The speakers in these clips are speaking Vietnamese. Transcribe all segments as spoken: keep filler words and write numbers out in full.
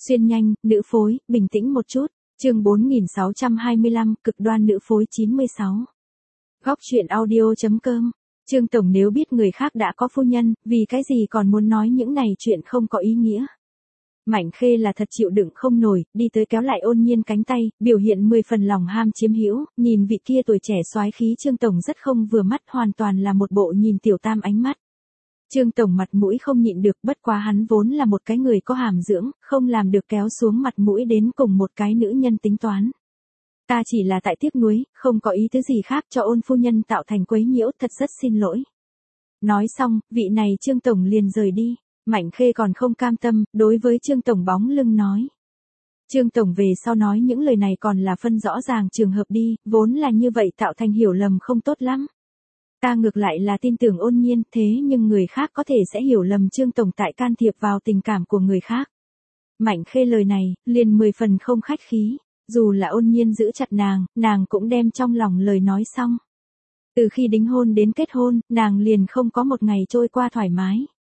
Xuyên nhanh, nữ phối, bình tĩnh một chút. Chương bốn nghìn sáu trăm hai mươi lăm, cực đoan nữ phối chín mươi sáu. Góc truyện audio chấm com. Trương tổng nếu biết người khác đã có phu nhân, vì cái gì còn muốn nói những này chuyện không có ý nghĩa. Mạnh Khê là thật chịu đựng không nổi, đi tới kéo lại Ôn Nhiên cánh tay, biểu hiện mười phần lòng ham chiếm hữu, nhìn vị kia tuổi trẻ soái khí Trương tổng rất không vừa mắt, hoàn toàn là một bộ nhìn tiểu tam ánh mắt. Trương tổng mặt mũi không nhịn được, bất quá hắn vốn là một cái người có hàm dưỡng, không làm được kéo xuống mặt mũi đến cùng một cái nữ nhân tính toán. Ta chỉ là tại tiếc nuối, không có ý tứ gì khác cho Ôn phu nhân tạo thành quấy nhiễu, thật rất xin lỗi. Nói xong, vị này Trương tổng liền rời đi. Mạnh Khê còn không cam tâm, đối với Trương tổng bóng lưng nói. Trương tổng về sau nói những lời này còn là phân rõ ràng trường hợp đi, vốn là như vậy tạo thành hiểu lầm không tốt lắm. Ta ngược lại là tin tưởng Ôn Nhiên, thế nhưng người khác có thể sẽ hiểu lầm Trương tổng tại can thiệp vào tình cảm của người khác. Mạnh Khê lời này, liền mười phần không khách khí, dù là Ôn Nhiên giữ chặt nàng, nàng cũng đem trong lòng lời nói xong. Từ khi đính hôn đến kết hôn, nàng liền không có một ngày trôi qua thoải mái.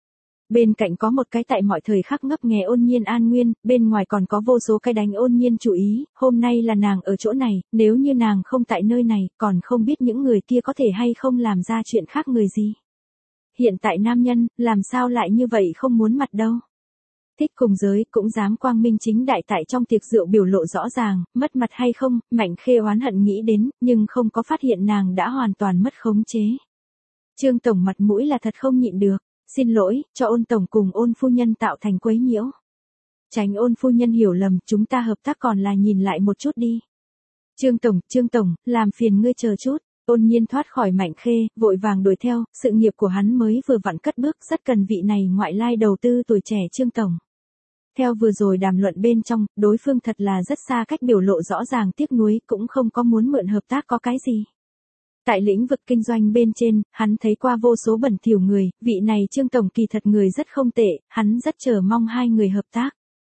Bên cạnh có một cái tại mọi thời khắc ngấp nghé Ôn Nhiên an nguyên, bên ngoài còn có vô số cái đánh Ôn Nhiên chủ ý, hôm nay là nàng ở chỗ này, nếu như nàng không tại nơi này, còn không biết những người kia có thể hay không làm ra chuyện khác người gì. Hiện tại nam nhân, làm sao lại như vậy không muốn mặt đâu. Thích cùng giới, cũng dám quang minh chính đại tại trong tiệc rượu biểu lộ rõ ràng, mất mặt hay không, Mạnh Khê oán hận nghĩ đến, nhưng không có phát hiện nàng đã hoàn toàn mất khống chế. Trương tổng mặt mũi là thật không nhịn được. Xin lỗi, cho Ôn tổng cùng Ôn phu nhân tạo thành quấy nhiễu. Tránh Ôn phu nhân hiểu lầm, chúng ta hợp tác còn là nhìn lại một chút đi. Trương tổng, Trương tổng, làm phiền ngươi chờ chút. Ôn Nhiên thoát khỏi Mạnh Khê, vội vàng đuổi theo, sự nghiệp của hắn mới vừa vặn cất bước, rất cần vị này ngoại lai đầu tư tuổi trẻ Trương tổng. Theo vừa rồi đàm luận bên trong, đối phương thật là rất xa cách biểu lộ rõ ràng tiếc nuối, cũng không có muốn mượn hợp tác có cái gì. Tại lĩnh vực kinh doanh bên trên, hắn thấy qua vô số bẩn thỉu người, vị này Trương tổng kỳ thật người rất không tệ, hắn rất chờ mong hai người hợp tác.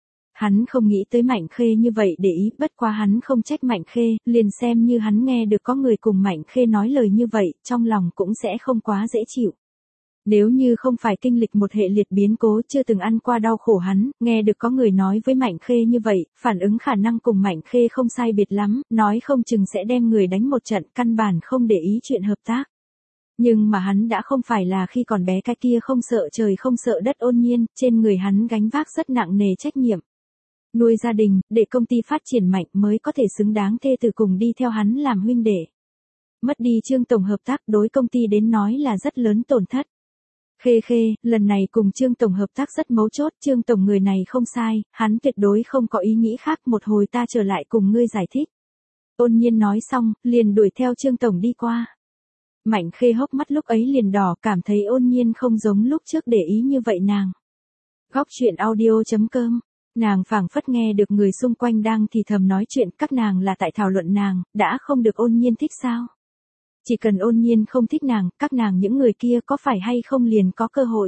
Hắn không nghĩ tới Mạnh Khê như vậy để ý, bất quá hắn không trách Mạnh Khê, liền xem như hắn nghe được có người cùng Mạnh Khê nói lời như vậy, trong lòng cũng sẽ không quá dễ chịu. Nếu như không phải kinh lịch một hệ liệt biến cố chưa từng ăn qua đau khổ hắn, nghe được có người nói với Mạnh Khê như vậy, phản ứng khả năng cùng Mạnh Khê không sai biệt lắm, nói không chừng sẽ đem người đánh một trận, căn bản không để ý chuyện hợp tác. Nhưng mà hắn đã không phải là khi còn bé cái kia không sợ trời không sợ đất Ôn Nhiên, trên người hắn gánh vác rất nặng nề trách nhiệm. Nuôi gia đình, để công ty phát triển mạnh mới có thể xứng đáng thê tử cùng đi theo hắn làm huynh đệ. Mất đi Trương tổng hợp tác đối công ty đến nói là rất lớn tổn thất. Khê Khê, lần này cùng Trương tổng hợp tác rất mấu chốt, Trương tổng người này không sai, hắn tuyệt đối không có ý nghĩ khác, một hồi ta trở lại cùng ngươi giải thích. Ôn Nhiên nói xong, liền đuổi theo Trương tổng đi qua. Mạnh Khê hốc mắt lúc ấy liền đỏ, cảm thấy Ôn Nhiên không giống lúc trước để ý như vậy nàng. Góc truyện audio chấm com. Nàng phảng phất nghe được người xung quanh đang thì thầm nói chuyện, các nàng là tại thảo luận nàng, đã không được Ôn Nhiên thích sao? Chỉ cần Ôn Nhiên không thích nàng, các nàng những người kia có phải hay không liền có cơ hội.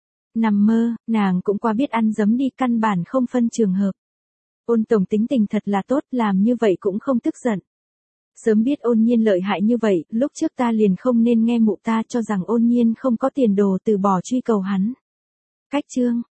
Nằm mơ, nàng cũng qua biết ăn dấm đi, căn bản không phân trường hợp. Ôn tổng tính tình thật là tốt, làm như vậy cũng không tức giận. Sớm biết Ôn Nhiên lợi hại như vậy, lúc trước ta liền không nên nghe mụ ta cho rằng Ôn Nhiên không có tiền đồ từ bỏ truy cầu hắn. Cách chương.